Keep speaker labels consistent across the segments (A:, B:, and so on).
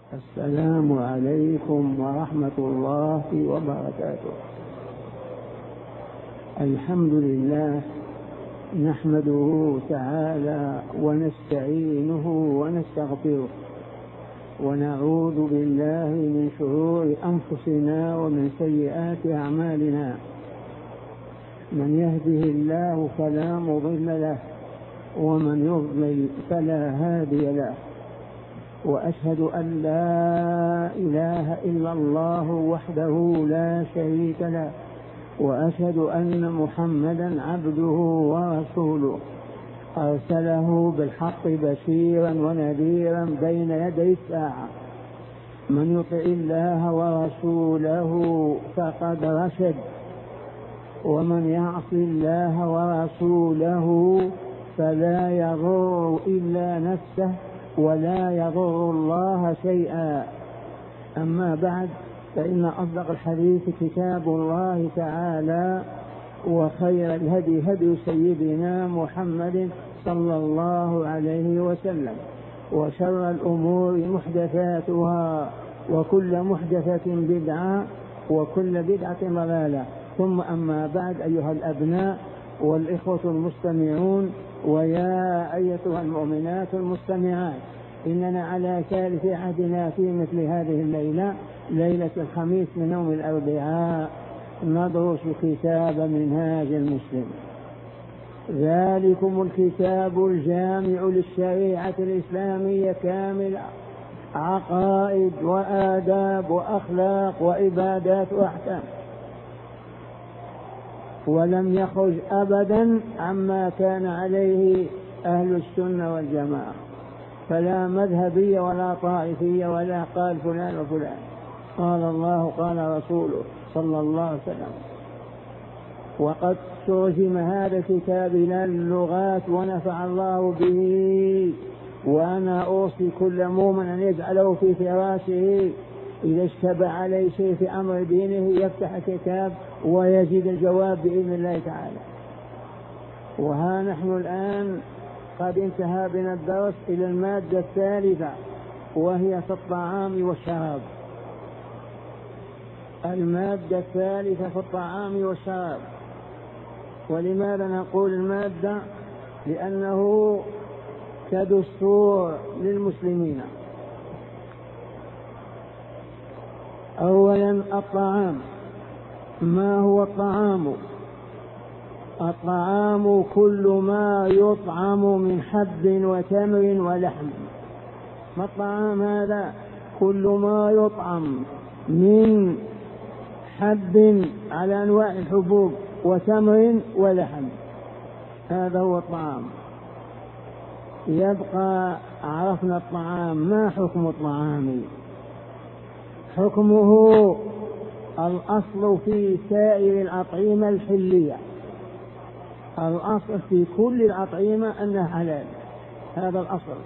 A: السلام عليكم ورحمة الله وبركاته. الحمد لله نحمده تعالى ونستعينه ونستغفره ونعوذ بالله من شرور أنفسنا ومن سيئات أعمالنا. من يهده الله فلا مضل له ومن يضلل فلا هادي له، وأشهد أن لا إله إلا الله وحده لا شريك له، وأشهد أن محمدا عبده ورسوله أرسله بالحق بشيرا ونذيرا بين يدي الساعة. من يطع الله ورسوله فقد رشد، ومن يعص الله ورسوله فلا يضر إلا نفسه ولا يضر الله شيئا. أما بعد، فإن أصدق الحديث كتاب الله تعالى، وخير الهدي هدي سيدنا محمد صلى الله عليه وسلم، وشر الأمور محدثاتها، وكل محدثة بدعة، وكل بدعة ضلالة. ثم أما بعد، أيها الأبناء والإخوة المستمعون، ويا أيتها المؤمنات المستمعات، إننا على ثالث عهدنا في مثل هذه الليلة، ليلة الخميس من يوم الأربعاء، ندرس كتاب منهاج المسلم. ذلكم الكتاب الجامع للشريعة الإسلامية كاملة، عقائد وآداب وأخلاق وعبادات وأحكام، ولم يخرج أبدا عما كان عليه أهل السنة والجماعة، فلا مذهبية ولا طائفية ولا قال فلان وفلان. قال الله قال رسوله صلى الله عليه وسلم. وقد ترجم هذا الكتاب إلى اللغات ونفع الله به، وأنا أوصي كل مؤمن أن يجعله في فراشه، إذا اشتبه عليه شيء في أمر دينه يفتح الكتاب ويجد الجواب بإذن الله تعالى. وها نحن الآن قد انتهى بنا الدرس إلى المادة الثالثة، وهي في الطعام والشراب. المادة الثالثة في الطعام والشراب. ولماذا نقول المادة؟ لأنه كدستور للمسلمين. أولا الطعام. ما هو الطعام؟ الطعام كل ما يطعم من حب وتمر ولحم. ما الطعام هذا؟ كل ما يطعم من حب على أنواع الحبوب وتمر ولحم، هذا هو الطعام. يبقى عرفنا الطعام. ما حكم الطعام؟ حكمه الأصل في سائر الأطعمة الحلية، الأصل في كل الأطعمة أنها حلال، هذا الأصل.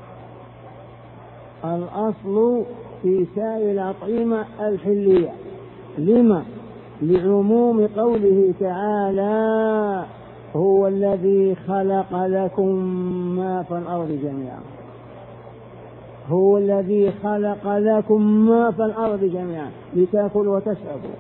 A: الأصل في سائر الأطعمة الحلية. لما؟ لعموم قوله تعالى: هو الذي خلق لكم ما في الأرض جميعا. هو الذي خلق لكم ما في الأرض جميعا لتأكلوا وتشربوا،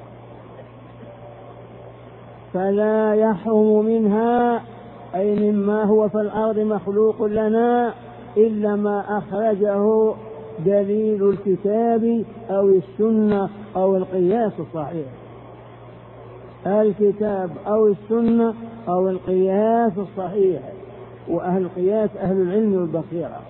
A: فلا يحرم منها، أي مما هو في الأرض مخلوق لنا، إلا ما أخرجه دليل الكتاب أو السنة أو القياس الصحيح. الكتاب أو السنة أو القياس الصحيح، وأهل القياس أهل العلم والبصيرة.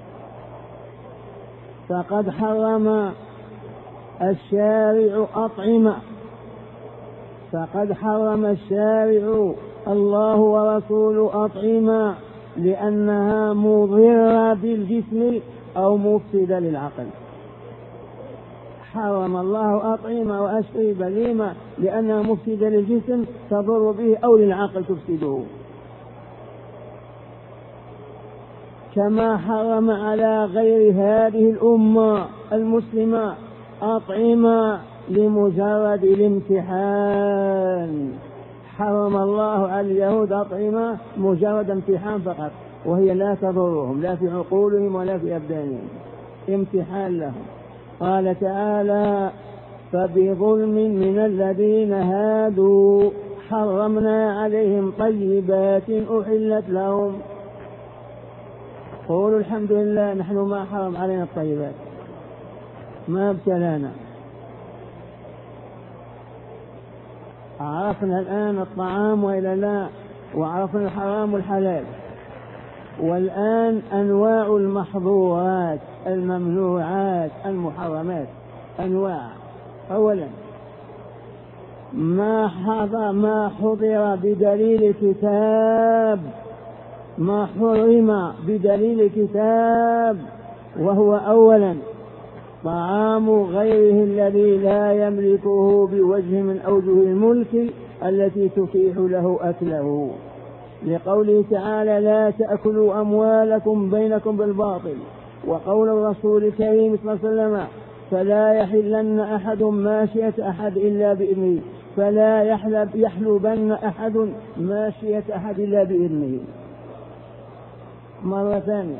A: فقد حرم الشارع أطعمة، فقد حرم الشارع الله ورسوله أطعمة، لأنها مضرة بالجسم أو مفسدة للعقل. حرم الله أطعمة وأشربة. لما؟ لأنها مفسدة للجسم تضر به، أو للعقل تفسده. كما حرم على غير هذه الأمة المسلمة أطعمة لمجرد الامتحان. حرم الله على اليهود أطعمة مجرد امتحان فقط، وهي لا تضرهم لا في عقولهم ولا في أبدانهم، امتحان لهم. قال تعالى فبظلم من الذين هادوا حرمنا عليهم طيبات أحلت لهم. قولوا الحمد لله نحن ما حرم علينا الطيبات، ما ابتلانا. عرفنا الآن الطعام وإلا لا، وعرفنا الحرام والحلال، والآن أنواع المحظورات الممنوعات المحرمات أنواع. أولا ما حضر بدليل كتاب، ما حرم بدليل كتاب، وهو أولا طعام غيره الذي لا يملكه بوجه من أوجه الملك التي تتيح له أكله، لقوله تعالى لا تأكلوا أموالكم بينكم بالباطل، وقول الرسول الكريم صلى الله عليه وسلم فلا يحلن أحد ماشية أحد إلا بإذنه، فلا يحلبن أحد ماشية أحد إلا بإذنه. مرة ثانية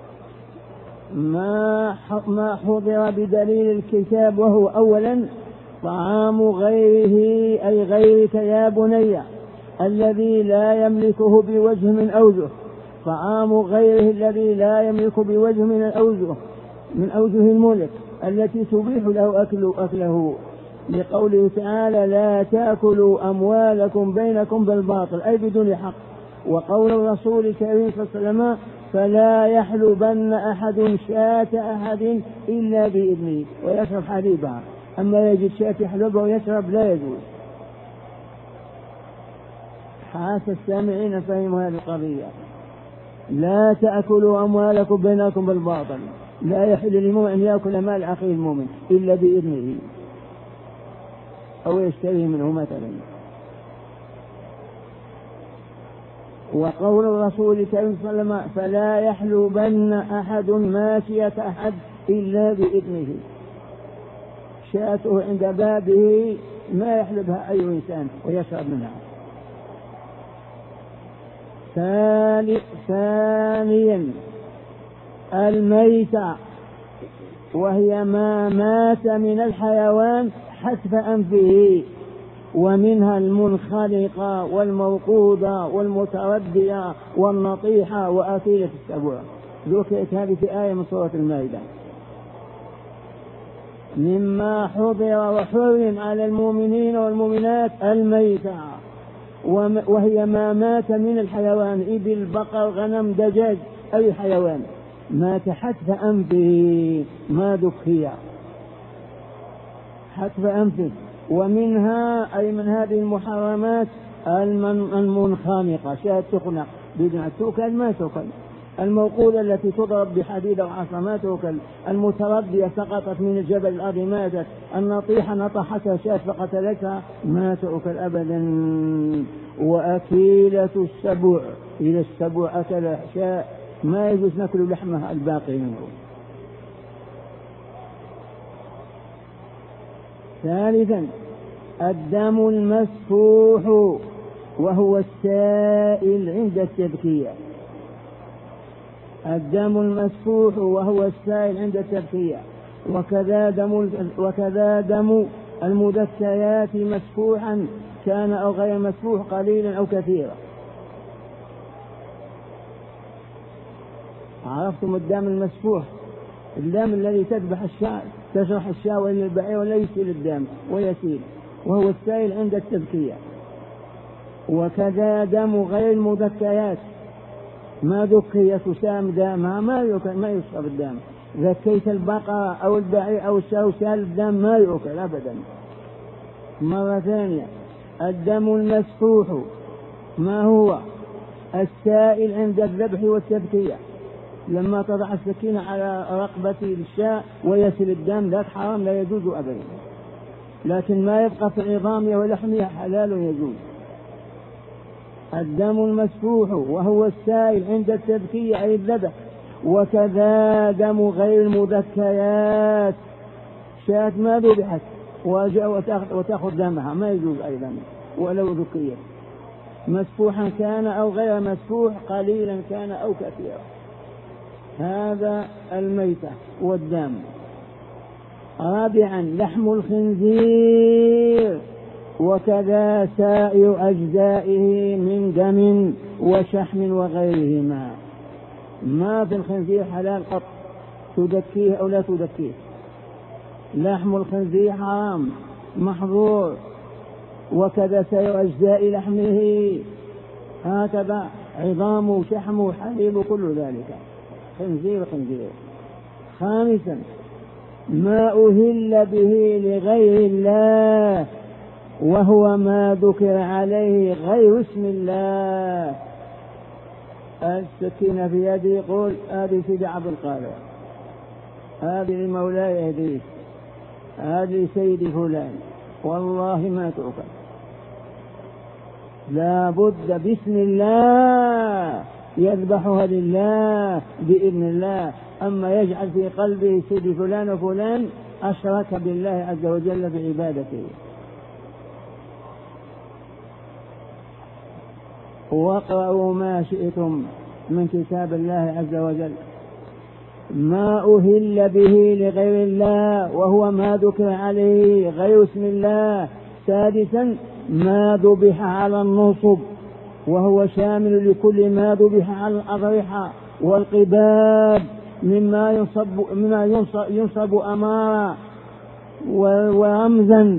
A: ما حضر بدليل الكتاب، وهو أولا طعام غيره أي غيرك يا بني الذي لا يملكه بوجه من أوجه، طعام غيره الذي لا يملك بوجه من أوجه الملك التي تبيح له أكله، لقوله تعالى لا تأكلوا أموالكم بينكم بالباطل أي بدون حق، وقول الرسول الكريم صلى الله عليه وسلم فلا يحلبن أحد شاة أحد إلا بإذنه ويشرب حليبها، أما يجد شاة يحلبها ويشرب لا يجوز. حاس السامعين فهموا هذه القضية. لا تأكلوا أموالكم بينكم بالباطل، لا يحل للمؤمن أن يأكل مال أخيه المؤمن إلا بإذنه أو يشتري منه مثلا. وقول الرسول الكريم صلى الله عليه وسلم فلا يحلبن أحد ماشية أحد إلا بإذنه، شاته عند بابه ما يحلبها أي إنسان ويشرب منها. ثانيا الميتة، وهي ما مات من الحيوان حتف أنفه، ومنها المنخلقة والموقوذة والمتردية والنطيحة وأكيلة السبوع، ذكرت هذه في آية من سورة المائدة. مما حضر وحرم على المؤمنين والمؤمنات الميتة، وهي ما مات من الحيوان، إبل بقر غنم دجاج أي حيوان مات حتف أنفه ما ذكي حتف أنفه. ومنها أي من هذه المحرمات المنخنقة، شاة تخنق بدون تؤكل ما تؤكل، الموقوذة التي تضرب بحديد أو عصا ما تؤكل، المتردية سقطت من الجبل الأرض ماتت، النطيحة نطحتها شاة فقتلتها ما تؤكل أبدا. وأكيلة السبع، إذا السبع أكل شاة ما يجوز نأكل لحمها الباقي منه. ثالثا الدم المسفوح، وهو السائل عند التذكية. الدم المسفوح وهو السائل عند التذكية، وكذا دم المذكيات مسفوحا كان أو غير مسفوح، قليلا أو كثيرا. عرفتم الدم المسفوح؟ الدم الذي تذبح الشاة تشرح الشاة وإلى البعير ولا يسيل الدم ويسيل، وهو السائل عند التذكية. وكذا دم غير المذكيات، ما ذكي تسام دامها ما يشرب الدم. ذكيت البقرة أو البعير أو الشاة وسال الدم ما يؤكل أبدا. مرة ثانية الدم المسفوح ما هو السائل عند الذبح والتذكية، لما تضع السكينة على رقبة الشاة ويسل الدم ذاك حرام لا يجوز أبدا، لكن ما يبقى في عظامها ولحمها حلال يجوز. الدم المسفوح وهو السائل عند التذكية أي الذبح. وكذا دم غير المذكيات، شاة ما ذبحت وتأخذ دمها ما يجوز أيضا ولو ذكيت، مسفوحا كان أو غير مسفوح، قليلا كان أو كثيرا. هذا الميتة والدم. رابعا لحم الخنزير وكذا سائر أجزائه من دم وشحم وغيرهما. ما في الخنزير حلال قط، تدكيه أو لا تدكيه. لحم الخنزير حرام محظور، وكذا سائر أجزاء لحمه، هكذا عظامه وشحمه حليب كل ذلك خنزير. خامسا ما أهل به لغير الله وهو ما ذكر عليه غير اسم الله. السكينة في يدي يقول هذه سيدي عبد القادر، هذه لمولاي إدريس، هذه سيدي فلان، والله ما تؤكل، لا بد باسم الله يذبحها لله بإذن الله. أما يجعل في قلبه سيدي فلان وفلان أشرك بالله عز وجل بعبادته. واقرأوا ما شئتم من كتاب الله عز وجل. ما أهل به لغير الله وهو ما ذكر عليه غير اسم الله. سادسا ما ذبح على النصب وهو شامل لكل ما ذبح على الأضرحة والقباب مما ينصب أمارا ورمزا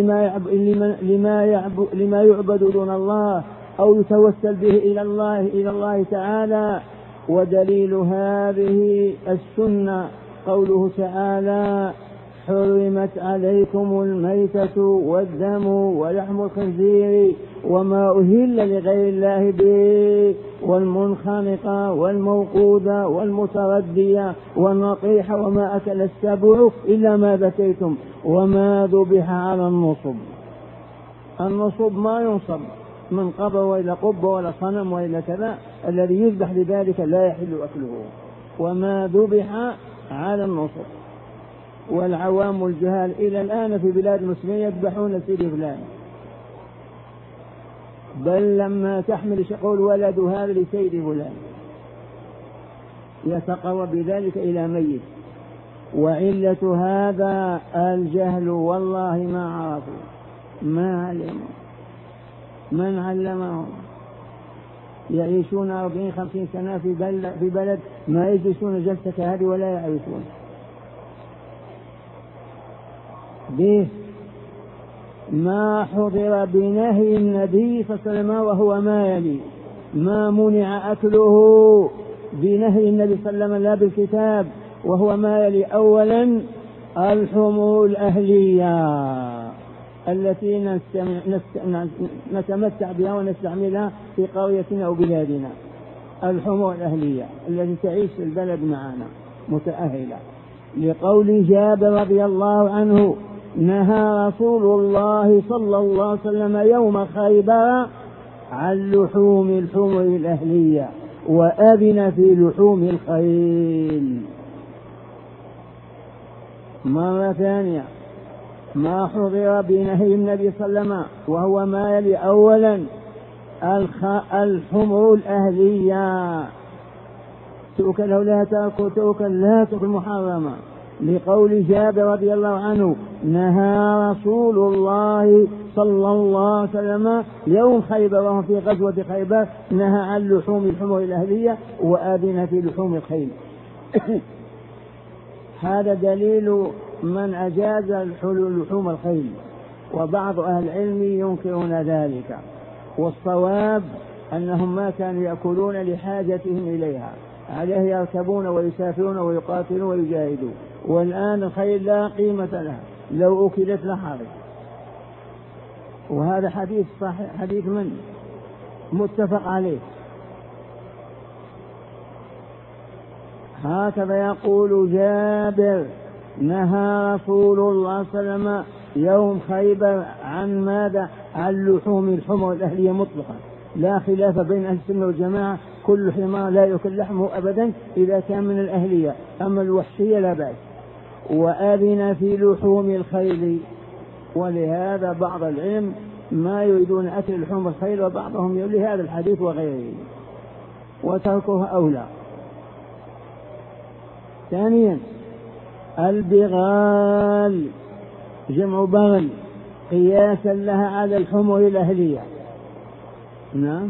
A: لما يعبد دون الله أو يتوسل به إلى الله تعالى. ودليل هذه السنة قوله تعالى حرمت عليكم الميتة والدم ولحم الخنزير وما أهل لغير الله به والمنخنقة والموقودة والمتردية والنطيحة وما أكل السبع إلا ما ذكيتم وما ذبح على النصب. النصب ما ينصب من قبر وإلى قبة ولا صنم وإلى كذا، الذي يذبح لذلك لا يحل أكله. وما ذبح على النصب. والعوام الجهال إلى الآن في بلاد المسلمين يذبحون سيدي فلان، بل لما تحمل يقول ولد هذا لسيدي فلان، يتقرب بذلك إلى ميت. وعلة هذا الجهل، والله ما عرفوا، ما علموا، من علمهم؟ يعيشون 40-50 سنة في بلد ما يجلسون جلسة هذه ولا يعرفون به. ما حضر بنهي النبي صلى الله عليه وسلم وهو ما يلي: ما منع أكله بنهي النبي صلى الله عليه وسلم لا بالكتاب وهو ما يلي: أولا الحمور الأهلية التي نتمتع بها ونستعملها في قريتنا أو بلادنا. الحمور الأهلية التي تعيش في البلد معنا متأهلة، لقول جابر رضي الله عنه: نهى رسول الله صلى الله عليه وسلم يوم خيبر عن لحوم الحمر الأهلية وأذن في لحوم الخيل. مرة ثانية: ما حضر بنهي النبي صلى الله عليه وسلم وهو ما يلي: أولا الحمر الأهلية تؤكل أو لا تؤكل، لا تؤكل محرمة، لقول جابر رضي الله عنه: نهى رسول الله صلى الله عليه وسلم يوم خيبر وهو في غزوة خيبر، نهى عن لحوم الحمر الأهلية وآذن في لحوم الخيل. هذا دليل من أجاز لحوم الخيل، وبعض أهل العلم ينكرون ذلك، والصواب أنهم ما كانوا يأكلون لحاجتهم إليها، عليه يركبون ويسافرون ويقاتلون ويجاهدون. والآن الخيل لا قيمة لها، لو أكلت لحرج. وهذا حديث صحيح، حديث من متفق عليه. هكذا يقول جابر: نهى رسول الله صلى الله عليه وسلم يوم خيبر عن ماذا؟ عن لحوم الحمر الأهلية مطلقا، لا خلاف بين أهل السنة والجماعة، كل حمار لا يأكل لحمه أبدا إذا كان من الأهلية، أما الوحشية لا بأس. وآذن في لحوم الخيل، ولهذا بعض العلم ما يريدون أكل لحوم الخيل، وبعضهم يقول لهذا الحديث وغيره، وتركه أولى. ثانيا: البغال جمع بغل قياسا لها على الحمر الأهلية. نعم،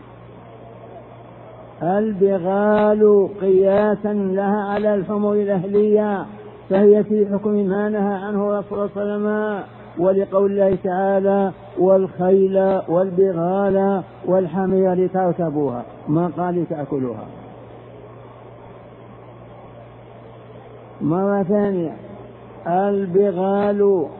A: البغال قياسا لها على الحمر الأهلية، فهي في حكم ما نهى عنه رسول الله صلى الله عليه وسلم، ولقول الله تعالى والخيل والبغال والحمير لتركبوها، ما قال لتأكلوها. مرة ثانية، البغال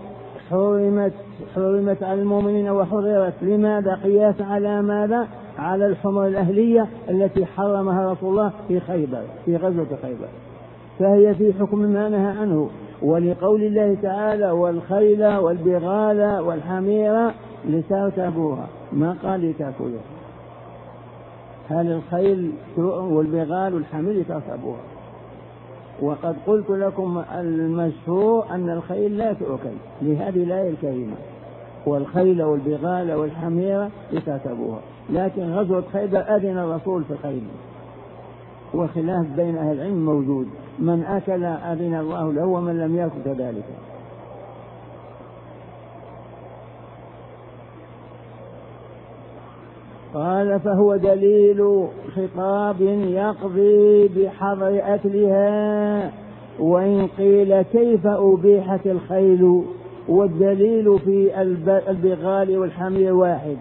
A: حرمت على المؤمنين وحررت، لماذا؟ قياسا على ماذا؟ على الحمر الأهلية التي حرمها رسول الله في خيبر، في غزوة خيبر، فهي في حكم ما نهى عنه، ولقول الله تعالى والخيل والبغال والحمير لتركبوها، ما قال لتأكلوها. هل الخيل والبغال والحمير لتركبوها؟ وقد قلت لكم المشهور أن الخيل لا تؤكل لهذه الآية الكريمة، والخيل والبغال والحمير لتركبوها، لكن غزوة خيبر أذن الرسول في الخيل، وخلاف بين أهل العلم موجود، من أكل أذن الله له ومن لم يأكل كذلك. قال فهو دليل خطاب يقضي بحظر أكلها، وإن قيل كيف أبيحت الخيل، والدليل في البغال والحمير واحد.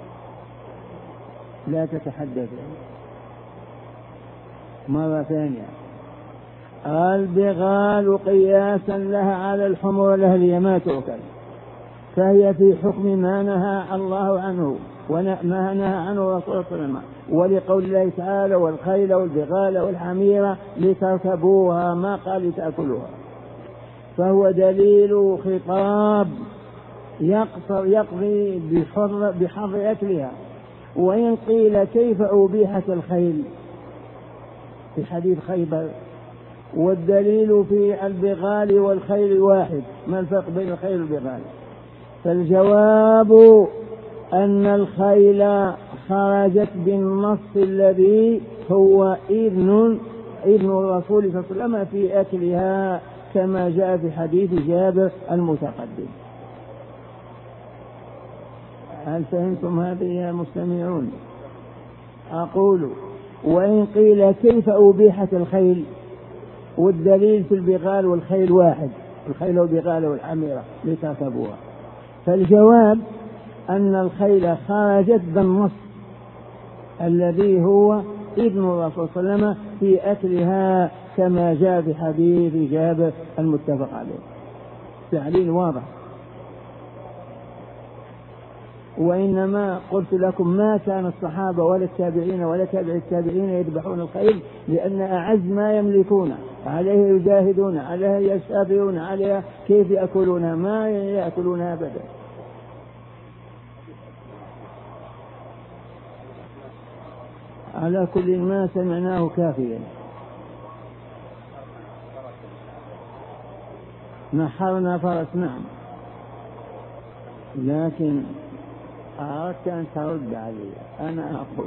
A: لا تتحدث مرة ثانية، البغال قياسا لها على الحمر الأهلية ما تؤكل، فهي في حكم ما نهى الله عنه وما نهى عنه رسول الله صلى الله عليه وسلم، ولقول الله تعالى والخيل والبغال والحمير لتركبوها، ما قال لتأكلوها، فهو دليل خطاب يقضي بحظر أكلها. وإن قيل كيف أبيحت الخيل في حديث خيبر، والدليل في البغال والخيل واحد، ما الفرق بين الخيل والبغال؟ فالجواب أن الخيل خرجت بالنص الذي هو إذن الرسول صلى الله عليه وسلم في أكلها، كما جاء في حديث جابر المتقدم. هل فهمتم هذه يا مستمعون؟ أقول وإن قيل كيف أبيحت الخيل، والدليل في البغال والخيل واحد، الخيل والبغال والحميرة لتركبوها، فالجواب أن الخيل خرجت بالنص الذي هو إذن الرسول صلى الله عليه وسلم في أكلها، كما جاء في حديث جابر المتفق عليه. تعليل واضح. وإنما قلت لكم ما كان الصحابة ولا التابعين ولا تابع التابعين يذبحون الخيل، لأن أعز ما يملكون عليه يجاهدون، عليها يستابعون، عليها كيف يأكلونها؟ ما يأكلونها أبدا. على كل ما سمعناه كافيا. نحرنا فرس، نعم، لكن أردت أن ترد علي. أنا أقول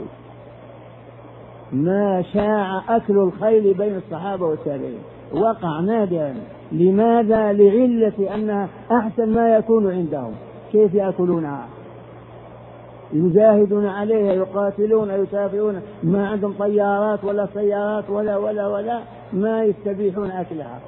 A: ما شاع أكل الخيل بين الصحابة والتابعين، وقع نادرا. لماذا؟ لعلة أنها أحسن ما يكون عندهم. كيف يأكلونها؟ يجاهدون عليها، يقاتلون، يتابعون، ما عندهم طيارات ولا سيارات ولا ولا ولا، ما يستبيحون أكلها.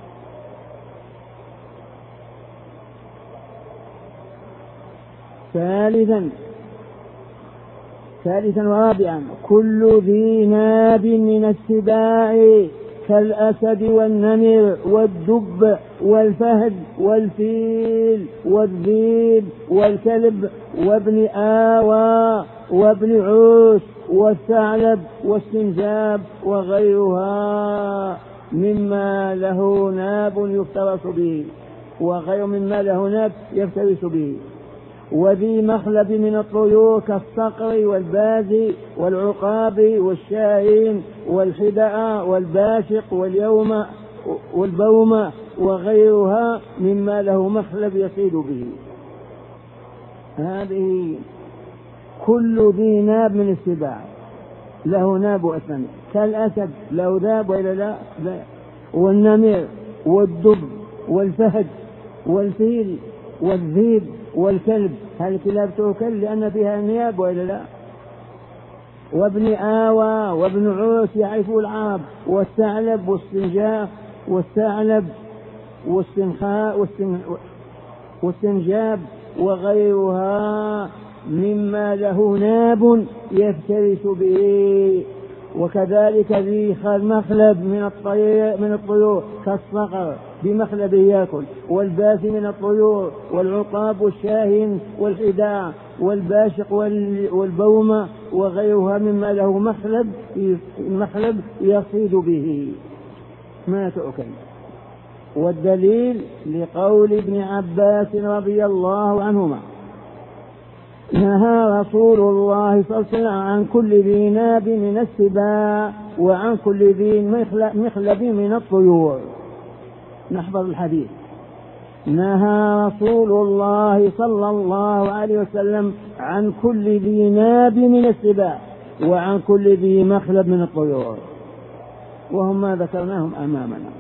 A: ثالثا ورابعا، كل ذي ناب من السباع كالأسد والنمر والدب والفهد والفيل والذيب والكلب وابن آوى وابن عوش والثعلب والسنجاب وغيرها مما له ناب يفترس به، وغير مما له ناب يفترس به، وذي مخلب من الطيور كالصقر والبازي والعقاب والشاهين والحدأ والباشق والبوم وغيرها مما له مخلب يصيد به. هذه كل ذي ناب من السباع له ناب أسنان، كالأسد له ذاب وإلا لا، والنمر والدب والفهد والفيل والذيب والكلب. هل الكلاب تؤكل لأن فيها نياب وإلا لا؟ وابن آوى وابن عوس يعرفوا العرب، والثعلب واستنجاء والثعلب والسنجاب وغيرها مما له ناب يفترس به. وكذلك ذي مخلب من الطيور كالصقر بمخلبه يأكل، والباس من الطيور، والعقاب والشاهين والحداع والباشق والبومة وغيرها مما له مخلب يصيد به ما تؤكل. والدليل لقول ابن عباس رضي الله عنهما نهى رسول الله صلى الله عليه وسلم عن كل ذي ناب من السباع وعن كل ذي مخلب من الطيور. نحفظ الحديث. نهى رسول الله صلى الله عليه وسلم عن كل ذي ناب من السباع وعن كل ذي مخلب من الطيور، وهم ما ذكرناهم أمامنا.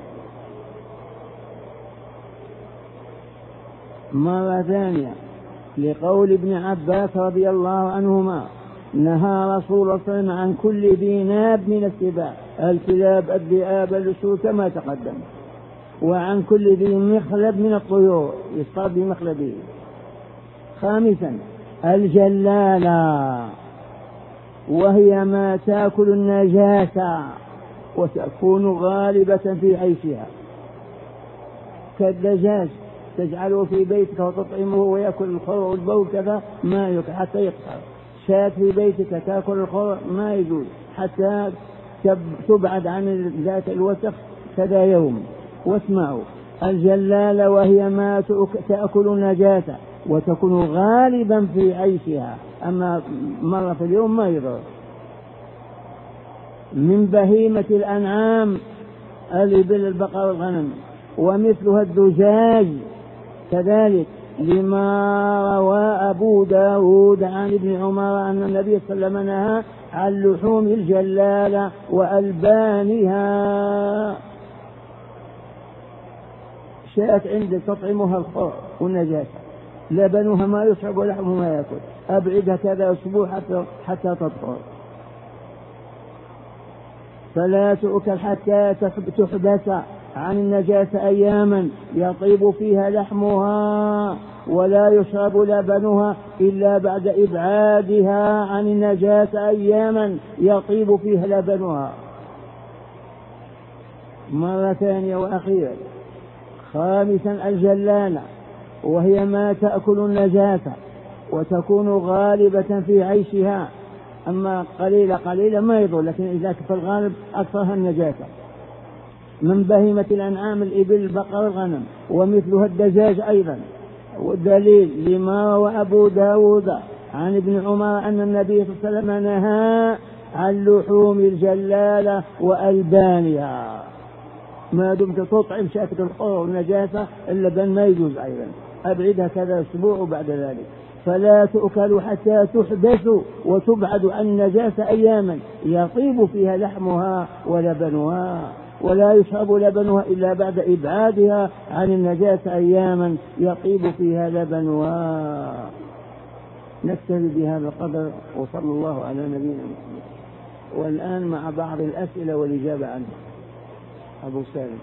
A: مرة ثانية لقول ابن عباس رضي الله عنهما نهى رسول الله صلى الله عليه وسلم عن كل ذي ناب من السباع، الكلاب الذئاب الأسود كما تقدم، وعن كل ذي مخلب من الطيور يصطاد بمخلبه. خامسا الجلالة، وهي ما تأكل النجاسة وتكون غالبة في عيشها، كالدجاج تجعله في بيتك وتطعمه ويأكل الخضر والبول كذا ما يأكل حتى يقطع. شاة في بيتك تأكل الخضر ما يجوز حتى تبعد عن ذات الوسخ كذا يوم. واسمعوا الجلالة وهي ما تأكل النجاسة وتكون غالبا في عيشها، أما مرة في اليوم ما يضر. من بهيمة الأنعام الإبل البقر الغنم، ومثلها الدجاج كذلك، لما روى أبو داود عن ابن عمر أن النبي صلى الله عليه وسلم نهى عن لحوم الجلالة وألبانها. شاءت عندك تطعمها الخور والنجاسة، لبنها ما يشرب ولحمها ما يأكل، أبعدها كذا أسبوع حتى تطهر. فلا تؤكل حتى تحبس عن النجاسة أياما يطيب فيها لحمها، ولا يشرب لبنها إلا بعد إبعادها عن النجاسة أياما يطيب فيها لبنها. مرة ثانية وأخيرا. خامسا الجلالة، وهي ما تأكل النجاسة وتكون غالبة في عيشها، أما قليلة ما يضر، لكن إذا في الغالب أكثرها النجاسة. من بهيمة الأنعام الإبل البقر الغنم، ومثلها الدجاج أيضا. والدليل لما روى أبو داود عن ابن عمر أن النبي صلى الله عليه وسلم نهى عن لحوم الجلالة وألبانها. ما دمت تطعم شاكة الحور والنجاسة اللبن ما يجوز أيضا، أبعدها كذا أسبوع بعد ذلك. فلا تؤكل حتى تحبس وتبعد عن النجاسة أياما يطيب فيها لحمها ولبنها، ولا يشرب لبنها إلا بعد إبعادها عن النجاسة أياما يطيب فيها لبنها. نكتفي بهذا القدر، وصلى الله على نبينا محمد. والآن مع بعض الأسئلة والإجابة عنها. أبو سالم.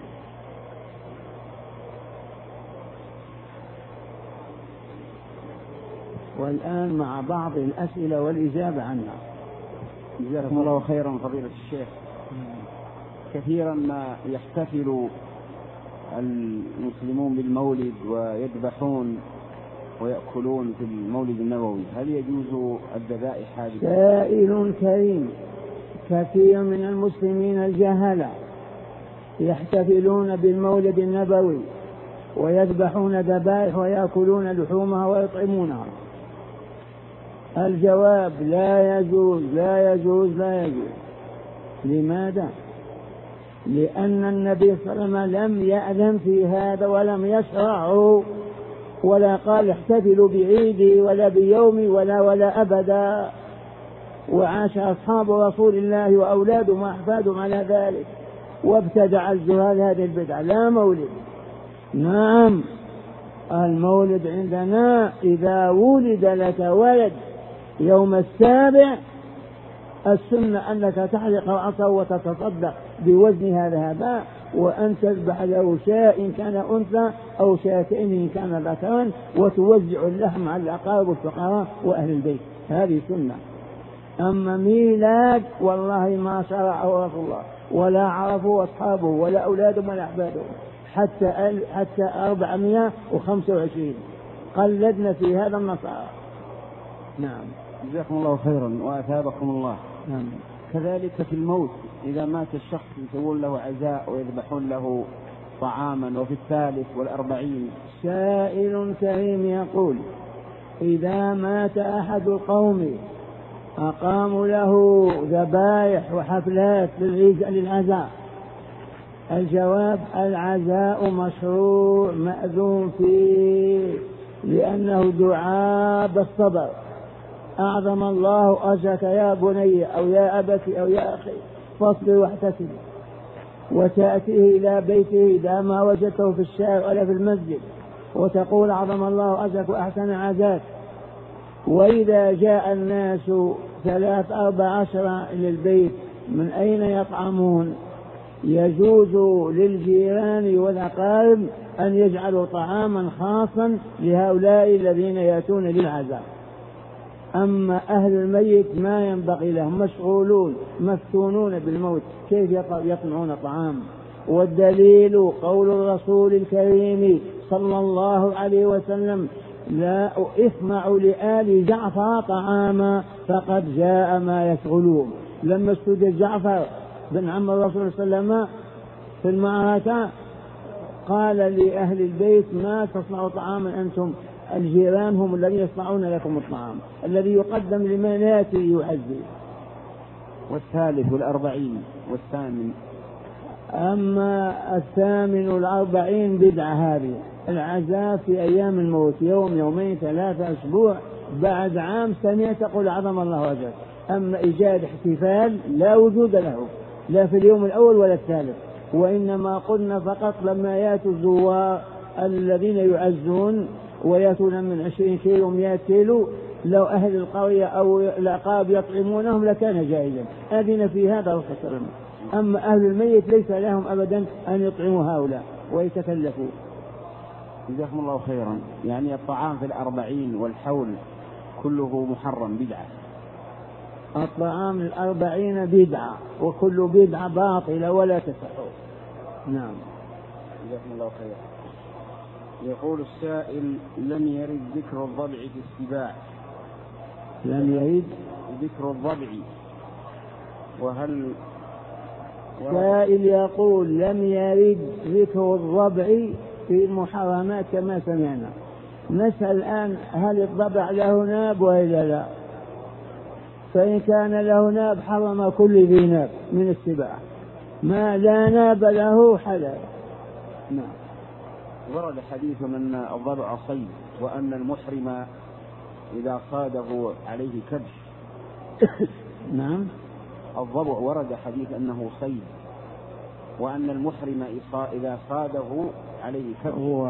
A: والآن مع بعض الأسئلة والإجابة عنها.
B: جزاكم الله خيرا فضيلة الشيخ. كثيرا ما يحتفل المسلمون بالمولد ويذبحون ويأكلون في المولد النبوي، هل يجوز الذبائح هذه؟
A: سائل كريم. كثير من المسلمين الجهلة يحتفلون بالمولد النبوي ويذبحون ذبائح ويأكلون لحومها ويطعمونها. الجواب لا يجوز لا يجوز لا يجوز. لماذا؟ لأن النبي صلى الله عليه وسلم لم يأذن في هذا ولم يشرعه، ولا قال احتفلوا بعيدي ولا بيومي ولا أبدا. وعاش أصحاب رسول الله وأولادهم وأحفادهم على ذلك، وابتدع الجهال هذه البدعة. لا مولد. نعم المولد عندنا إذا ولد لك ولد يوم السابع السنة أنك تحلق رأسه وتتصدق بوزن هذا هذا، وأن تذبح له شاء إن كان أنثى أو شاتين إن كان ذكرا، وتوزع اللحم على الأقارب والفقراء وأهل البيت. هذه سنة. أما ميلاد والله ما شرعه رسول الله ولا عرفه أصحابه ولا أولادهم ولا أحفادهم حتى 425 قلدنا في هذا النصارى. نعم.
B: جزاكم الله خيرا وأثابكم الله.
A: نعم.
B: كذلك في الموت إذا مات الشخص يسوون له عزاء ويذبحون له طعاما، وفي 43
A: سائل كريم يقول: إذا مات أحد القوم أقاموا له ذبائح وحفلات للعزاء. الجواب: العزاء مشروع مأذون فيه لأنه دعاء بالصبر. أعظم الله أجرك يا بني أو يا أبت أو يا أخي فاصبر واحتسب، وتأتيه إلى بيته إذا ما وجدته في الشارع ولا في المسجد وتقول أعظم الله أجرك وأحسن عزاك. وإذا جاء الناس 13 إلى البيت من أين يطعمون؟ يجوز للجيران والأقارب أن يجعلوا طعاما خاصا لهؤلاء الذين يأتون للعزاء. أما أهل الميت ما ينبغي لهم، مشغولون مفتونون بالموت، كيف يصنعون طعام؟ والدليل قول الرسول الكريم صلى الله عليه وسلم: لا اصنعوا لآل جعفر طعاما فقد جاء ما يشغلون. لما استدعى جعفر بن عم الرسول صلى الله عليه وسلم في المعركة قال لأهل البيت: ما تصنعوا طعاما أنتم، الجيران هم الذين يصنعون لكم الطعام الذي يقدم لمن يأتي يعزي.
B: 43 والثامن.
A: أما 48 بدعة هذه العزاء في أيام الموت، يوم يومين 3 أسبوع بعد عام سنة تقول أعظم الله أجرك. أما إيجاد احتفال لا وجود له لا في اليوم الأول ولا الثالث، وإنما قلنا فقط لما يأتوا الزوار الذين يعزون ويأتون من 20 كيلو 100 كيلو، لو أهل القرية أو الأقارب يطعمونهم لكان جائزا، أذن في هذا الخسر. أما أهل الميت ليس لهم أبدا أن يطعموا هؤلاء ويتكلفوا.
B: جزاكم الله خيرا. يعني الطعام في 40 والحول كله محرم بدعة.
A: الطعام 40 بدعة وكل بدعة باطلة ولا تصح. نعم.
B: جزاكم الله خيرا. يقول السائل: لم يرد ذكر الضبع في السباع.
A: لم يرد
B: ذكر الضبع، وهل
A: سائل يقول: لم يرد ذكر الضبع في المحرمات كما سمعنا. نسأل الآن: هل الضبع له ناب وإلا لا؟ فإن كان له ناب حرم كل ذي ناب من السباع، ما لا ناب له حلال.
B: نعم. ورد حديث أن الضبع صيد، وأن المحرم إذا صاده عليه كبش.
A: نعم.
B: الضبع ورد حديث أنه صيد، وأن المحرم إذا صاده عليه كبش.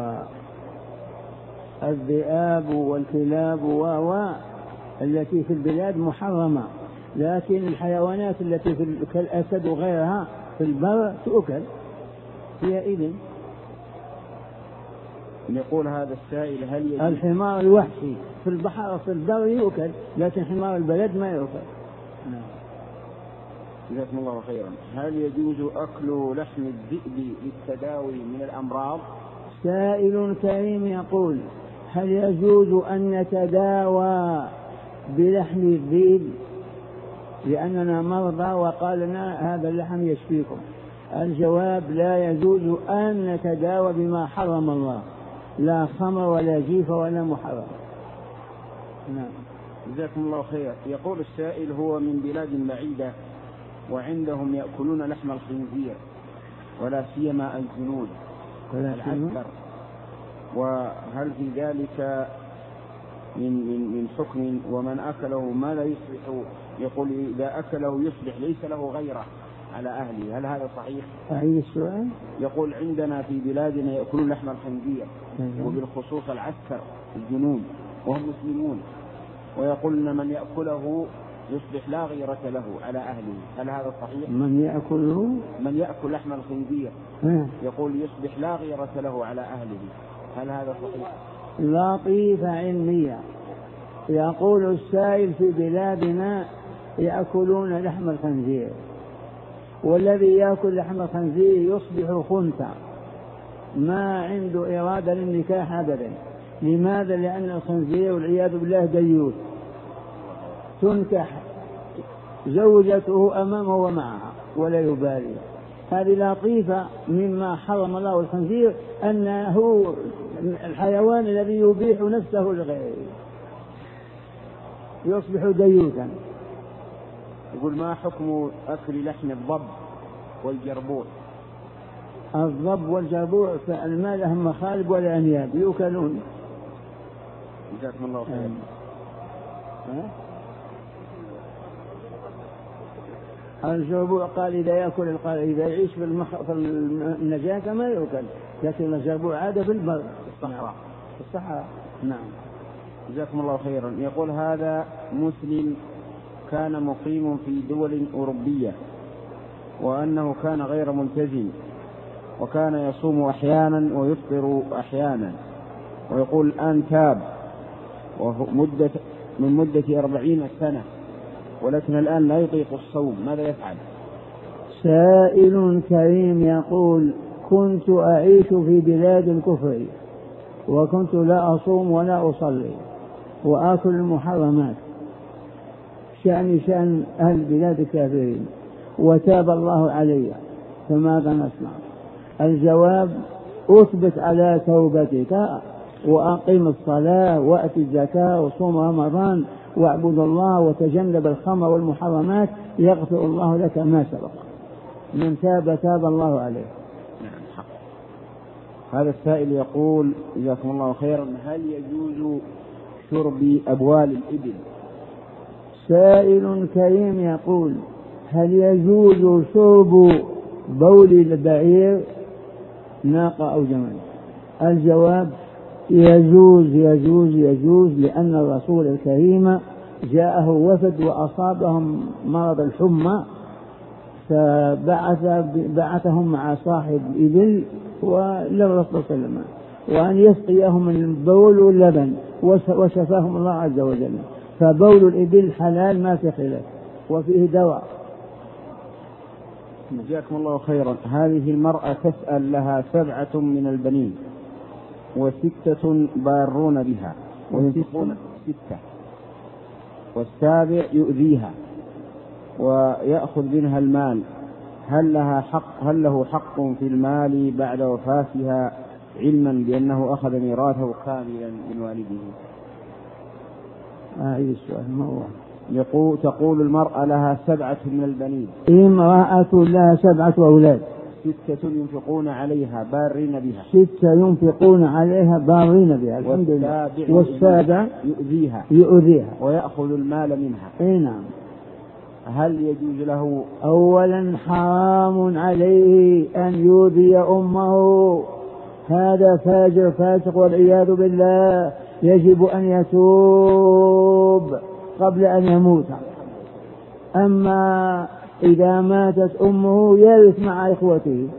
A: الذئاب والكلاب التي في البلاد محرمة، لكن الحيوانات التي كالأسد وغيرها في البر تؤكل هي إذن.
B: يقول هذا السائل: هل يجوز
A: الحمار الوحشي في البحر وفي البر يؤكل، لكن حمار البلد ما يؤكل. نعم.
B: جزاكم الله خيرا. هل يجوز أكل لحم الذئب للتداوي من الأمراض؟
A: سائل كريم يقول: هل يجوز أن نتداوى بلحم الذئب لأننا مرضى وقال لنا هذا اللحم يشفيكم؟ الجواب: لا يجوز أن نتداوى بما حرم الله، لا خمر ولا جيف ولا محرم. نعم.
B: جزاكم الله خير. يقول السائل: هو من بلاد بعيدة وعندهم يأكلون لحم الخنزير ولا سيما الجنود العسكر، وهل في ذلك من حكم؟ ومن أكله ما لا يصلح، يقول إذا أكله يصلح ليس له غيره، على أهله، هل هذا صحيح؟
A: أعيد السؤال.
B: يقول عندنا في بلادنا يأكلون لحم الخنزير وبالخصوص العسكر الجنود وهم مسلمون، ويقولون من يأكله يصبح لا غيرة له على أهله، هل هذا صحيح؟
A: من
B: يأكل لحم الخنزير يقول يصبح لا غيرة له على أهله، هل هذا صحيح؟
A: لطيفة علمية. يقول السائل في بلادنا يأكلون لحم الخنزير، والذي يأكل لحم الخنزير يصبح خنثى ما عنده إرادة للنكاح أبدا. لماذا؟ لأن الخنزير والعياذ بالله ديوث، تنكح زوجته أمامه ومعها ولا يبالي. هذه لطيفة مما حرم الله الخنزير، أنه الحيوان الذي يبيح نفسه لغيره يصبح ديوثا.
B: يقول ما حكم أكل لحم الضب والجربوع؟
A: الضب والجربوع فما لهم مخالب ولا أنياب، يؤكلون.
B: جزاكم الله خير.
A: الجربوع قال إذا يأكل إذا يعيش في النجاسة ما يؤكل، لكن الجربوع عادة في البر في الصحراء. نعم.
B: جزاكم الله خيرا. يقول هذا مسلم كان مقيم في دول أوروبية، وأنه كان غير ملتزم، وكان يصوم أحيانا ويفطر أحيانا، ويقول الآن تاب من مدة 40 سنة، ولكن الآن لا يطيق الصوم، ماذا يفعل؟
A: سائل كريم يقول كنت أعيش في بلاد الكفر، وكنت لا أصوم ولا أصلي وآكل المحرمات، شأن أهل بلاد الكافرين، وتاب الله علي، فماذا نصنع؟ الجواب: أثبت على توبتك وأقم الصلاة وأتي الزكاة وصوم رمضان واعبد الله وتجنب الخمر والمحرمات، يغفر الله لك ما سبق. من تاب تاب الله عليه.
B: هذا السائل يقول جزاكم الله خيرا: هل يجوز شرب أبوال الإبل؟
A: سائل كريم يقول هل يجوز شرب بول البعير، ناقة أو جمل؟ الجواب: يجوز يجوز يجوز، لأن الرسول الكريم جاءه وفد وأصابهم مرض الحمى، فبعثهم مع صاحب إبل ولم يصل وأن يسقيهم من البول واللبن، وشفاهم الله عز وجل. فبول الإبل حلال ما في خلاف، وفيه دواء.
B: جزاكم الله خيرا. هذه المرأة تسأل: لها 7 من البنين و6 بارون بها وينفقون 6، والسابع يؤذيها ويأخذ منها المال، هل له حق في المال بعد وفاتها، علما بأنه أخذ ميراثه كاملا من والده؟
A: أعيد السؤال. ما هو؟
B: تقول المرأة لها 7 من البنين.
A: امرأة لها 7 أولاد،
B: 6 ينفقون عليها بارين بها،
A: 6 ينفقون عليها بارين بها، الحمد لله، والسابع يؤذيها
B: ويأخذ المال منها.
A: نعم.
B: هل يجوز له؟
A: أولا حرام عليه أن يؤذي أمه، هذا فاجر فاسق والعياذ بالله، يجب أن يتوب قبل أن يموت. أما إذا ماتت أمه يرث مع إخوته،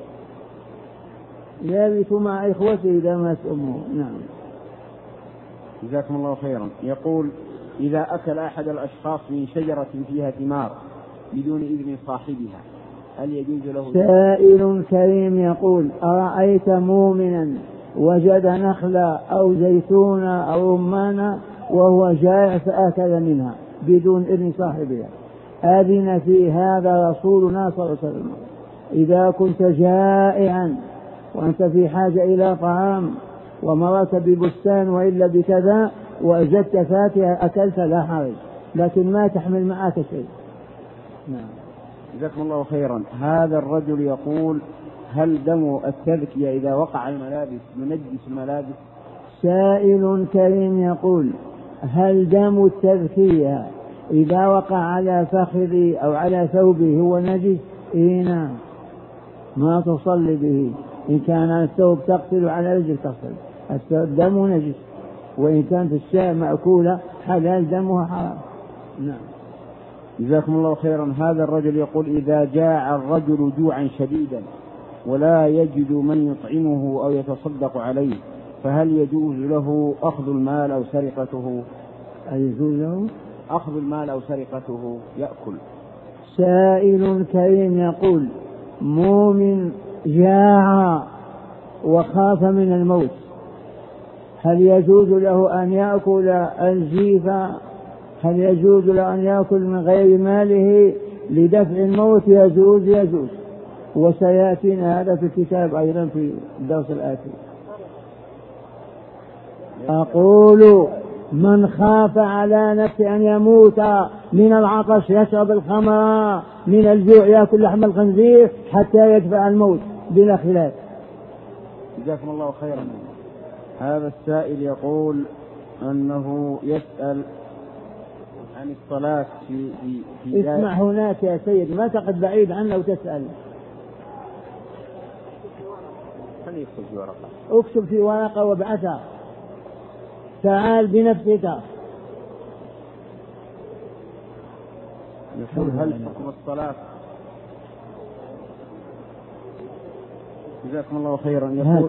A: إذا مات أمه. نعم.
B: جزاكم الله خيرا. يقول: إذا أكل أحد الأشخاص من شجرة فيها ثمار بدون إذن صاحبها، هل يجوز له؟
A: سائل كريم يقول: أرأيت مؤمنا وجد نخلة أو زيتونة أو رمانة وهو جائع فأكل منها بدون إذن صاحبها، أذن في هذا رسولنا صلى الله عليه وسلم. إذا كنت جائعا وأنت في حاجة إلى طعام ومرت ببستان وإلا بكذا وأجدت فاكهة أكلت لا حرج، لكن ما تحمل معك شيء.
B: نعم. جزاكم الله خيرا. هذا الرجل يقول: هل دم التذكية إذا وقع الملابس ينجس الملابس؟
A: سائل كريم يقول: هل دم التذكية إذا وقع على فخذي أو على ثوبي هو نجس؟ نعم ما تصلي به. إن كان الثوب تغسل على رجل تصل، الثوب دمه نجس، وإن كانت الشاة مأكولة حلال دمها حرام. نعم.
B: جزاكم الله خيرا. هذا الرجل يقول إذا جاع الرجل جوعا شديدا ولا يجد من يطعمه أو يتصدق عليه فهل يجوز له أخذ المال أو سرقته؟
A: يجوز له
B: أخذ المال أو سرقته يأكل.
A: سائل كريم يقول مؤمن جاع وخاف من الموت، هل يجوز له أن يأكل الجيفة؟ هل يجوز له أن يأكل من غير ماله لدفع الموت؟ يجوز، وسيأتينا هذا في الكتاب أيضا في الدرس الآتي. أقول من خاف على نفسه أن يموت من العطش يشرب الخمر، من الجوع يأكل لحم الخنزير حتى يدفع الموت بلا خلاف.
B: جزاكم الله خيرا. هذا السائل يقول أنه يسأل عن الصلاة في
A: اسمع هناك يا سيد، ما تقعد بعيد عنه وتسأل. اكتب في ورقة وابعثها، تعال بنفسك.
B: يقول هل حكم الصلاة؟ جزاكم الله خيرا. يقول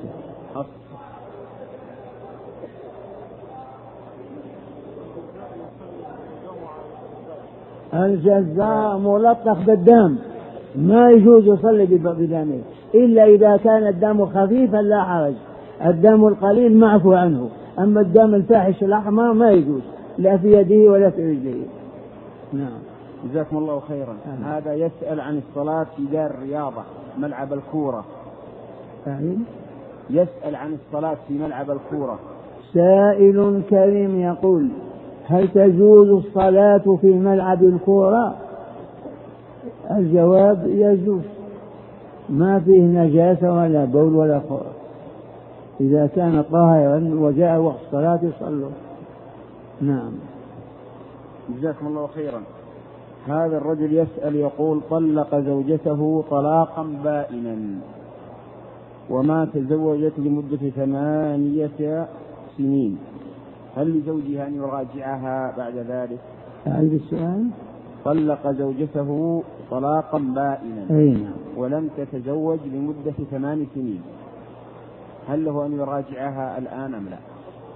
A: الجزاء ملطخ بالدم ما يجوز يصلي بدمه إلا إذا كان الدم خفيفا لا حرج، الدم القليل معفو عنه، أما الدم الفاحش الأحمر ما يجوز لا في يده ولا في رجله. نعم.
B: جزاكم الله خيرا. هذا يسأل عن الصلاة في دار الرياضة ملعب الكورة. يسأل عن الصلاة في ملعب الكورة.
A: سائل كريم يقول هل تجوز الصلاة في ملعب الكورة؟ الجواب يجوز، ما فيه نجاسة ولا بول ولا خور، إذا كان طاهرا وجاء وقت الصلاة يصلوا. نعم.
B: جزاكم الله خيرا. هذا الرجل يسأل يقول طلق زوجته طلاقا بائنا وما تزوجت لمدة 8 سنين، هل لزوجها أن يراجعها بعد ذلك؟
A: أعيد السؤال.
B: طلق زوجته طلاقا بائنا ولم تتزوج لمدة 8 سنين، هل له أن يراجعها الآن أم لا؟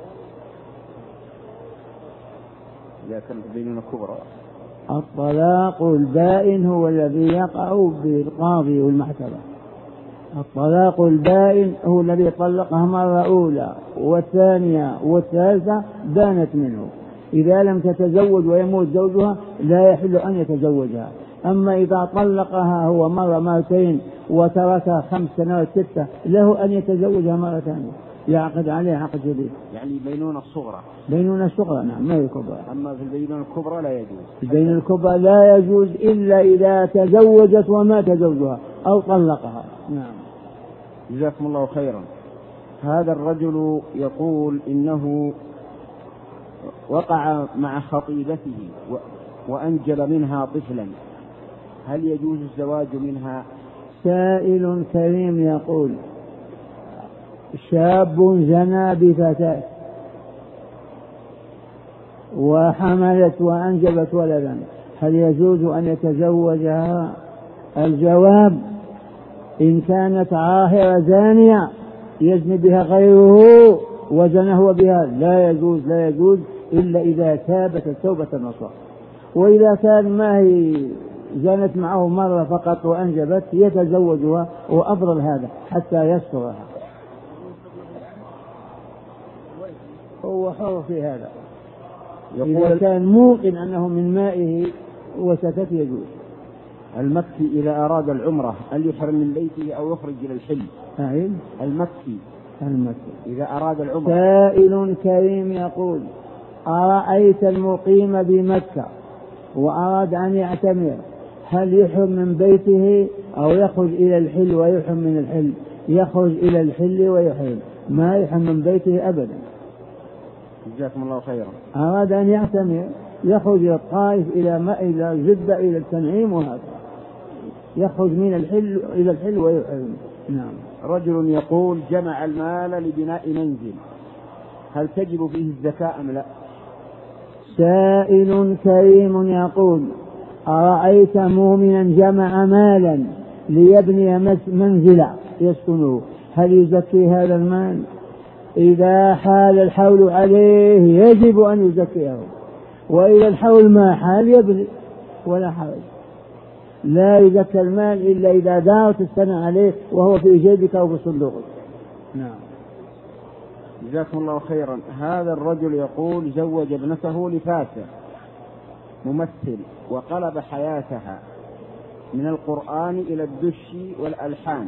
B: إذا كانت بينونة كبرى.
A: الطلاق البائن هو الذي يقع بالقاضي والمحكمة. الطلاق البائن هو الذي طلقها مرة أولى والثانية والثالثة بانت منه، إذا لم تتزوج ويموت زوجها لا يحل أن يتزوجها. أما إذا طلقها هو مرة مرتين وتركها 5 سنوات 6 له أن يتزوجها مرة ثانية، يعقد عليها عقد جديد.
B: يعني بينونة الصغرى.
A: بينونة الصغرى نعم، ما الكبرى.
B: أما في البينونة الكبرى لا يجوز.
A: البينونة الكبرى لا يجوز إلا إذا تزوجت ومات زوجها أو طلقها. نعم.
B: جزاكم الله خيرا. هذا الرجل يقول إنه وقع مع خطيبته وأنجب منها طفلا، هل يجوز الزواج منها؟
A: سائل كريم يقول شاب زنى بفتاة وحملت وأنجبت ولدا، هل يجوز أن يتزوجها؟ الجواب إن كانت عاهرة زانية يزني بها غيره وزنى هو بها لا يجوز إلا إذا تابت التوبة النصوح. وإذا كان ما هي زنت معه مرة فقط وأنجبت يتزوجها، وأفضل هذا حتى يسترها، هو حر في هذا. إذا كان موقن أنه من مائه وسكت يجوز.
B: المكي إذا أراد العمرة هل يحرم من بيته أو يخرج إلى الحل؟ المكي إذا أراد العمرة.
A: سائل كريم يقول أرأيت المقيم بمكة وأراد أن يعتمر هل يحرم من بيته أو يخرج إلى الحل ويحرم من الحل؟ يخرج إلى الحل ويحرم، ما يحرم من بيته أبدا.
B: جزاكم الله خيرا.
A: أراد أن يعتمر يخرج إلى الطائف إلى جدة إلى التنعيم وهذا يخرج من الحل إلى الحل ويحرم. نعم.
B: رجل يقول جمع المال لبناء منزل، هل تجب فيه الزكاة أم لا؟
A: سائل كريم يقول أرأيت مؤمنا جمع مالا ليبني منزلا يسكنه، هل يزكي هذا المال؟ إذا حال الحول عليه يجب أن يزكيه، وإذا الحول ما حال يبني ولا حرج. لا يزكى المال إلا إذا دارت السنة عليه وهو في جيبك أو في صندوقك. نعم.
B: جزاكم الله خيرا. هذا الرجل يقول زوج ابنته لفاسق ممثل وقلب حياتها من القرآن إلى الدش والألحان،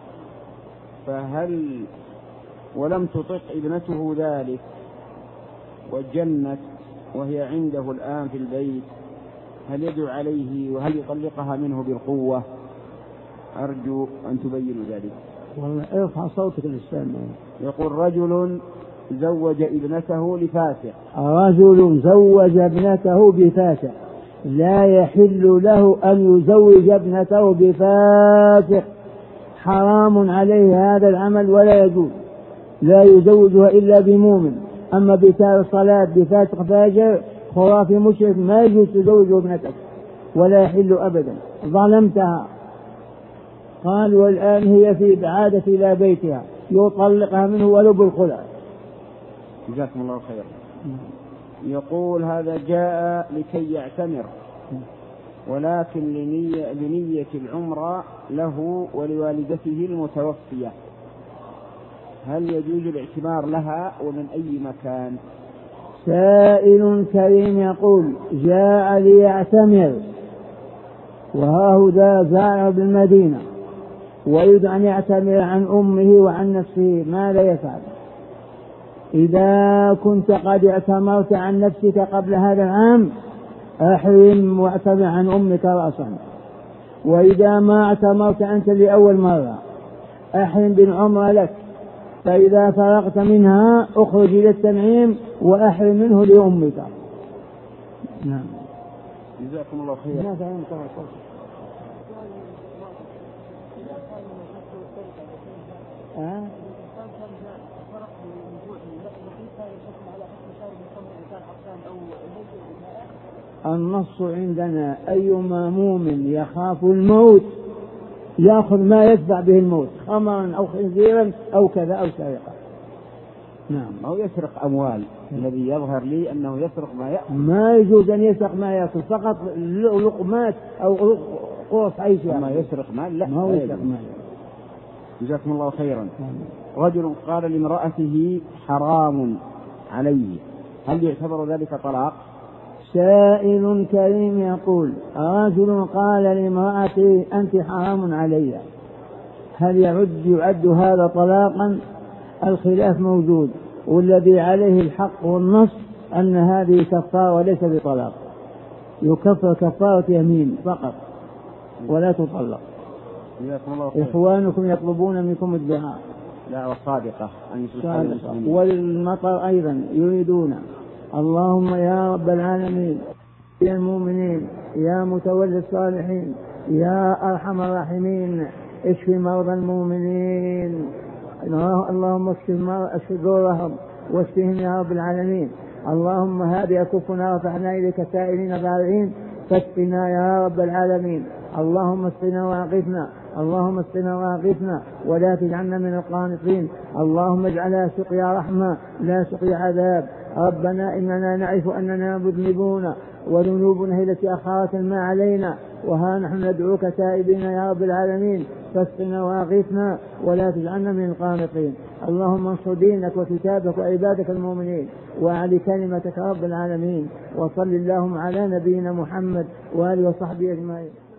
B: فهل ولم تطق ابنته ذلك وجنت وهي عنده الآن في البيت، هل يدعو عليه وهل يطلقها منه بالقوة؟ أرجو أن تبينوا ذلك.
A: والله ارفع صوتك للسامع.
B: يقول رجل زوج ابنته لفاسق.
A: رجل زوج ابنته بفاسق، لا يحل له أن يزوج ابنته بفاسق، حرام عليه هذا العمل ولا يجوز، لا يزوجها إلا بمؤمن. أما بتارك الصلاة بفاسق فاجر خرافي مشرك ما يجوز تزوج ابنتك ولا يحل أبدا، ظلمتها. قال والآن هي في بعادة إلى بيتها يطلقها منه ولو بالخلع.
B: جزاكم الله خيرا. يقول هذا جاء لكي يعتمر ولكن لنية العمرة له ولوالدته المتوفية، هل يجوز الاعتمار لها ومن أي مكان؟
A: سائل كريم يقول جاء ليعتمر وهو ذا زائر بالمدينة ويريد أن يعتمر عن أمه وعن نفسه، ماذا يفعل؟ إذا كنت قد اعتمرت عن نفسك قبل هذا العام أحرم واعتمر عن أمك رأسا، وإذا ما اعتمرت أنت لأول مرة أحرم بالعمرة لك، فإذا فرغت منها أخرج إلى التنعيم وأحرم منه لأمك. نعم.
B: جزاكم الله خيرا.
A: النص عندنا أيما مؤمن يخاف الموت يأخذ ما يدفع به الموت، خمرا أو خنزيرا أو كذا أو سرقة. نعم.
B: أو يسرق أموال، الذي يظهر لي أنه يسرق ما يأكل.
A: ما يجوز أن يسرق ما يأكل، فقط لقمات أو قرص عيش.
B: ما يسرق مال لا،
A: ما يسرق مال.
B: جزاكم الله خيرا. رجل قال لامرأته حرام عليه، هل يعتبر ذلك طلاق؟
A: سائل كريم يقول رجل قال لامرأته أنت حرام علي، هل يعد هذا طلاقا؟ الخلاف موجود، والذي عليه الحق والنص أن هذه كفارة وليس بطلاق، يكفر كفارة يمين فقط ولا تطلق. إخوانكم يطلبون منكم الدعاء
B: دعوة صادقة
A: والمطر أيضا يريدون. اللهم يا رب العالمين يا المؤمنين يا متولي الصالحين يا أرحم الراحمين اشف مرضى المؤمنين، اللهم اشف ضرهم واشفهم يا رب العالمين. اللهم هذه أكفنا رفعنا إليك سائلين ضارعين فاشفنا يا رب العالمين. اللهم اسقنا واغثنا، اللهم اسقنا واغثنا ولا تجعلنا من القانطين. اللهم اجعلها سقيا رحمة لا سقيا عذاب. ربنا إننا نعرف أننا مذنبون وذنوبنا هي التي أخرت ما علينا، وها نحن ندعوك تائبين يا رب العالمين فاسقنا واغثنا ولا تجعلنا من القانطين. اللهم انصر دينك وكتابك وعبادك المؤمنين وأعلي كلمتك رب العالمين. وصل اللهم على نبينا محمد وآله وصحبه أجمعين.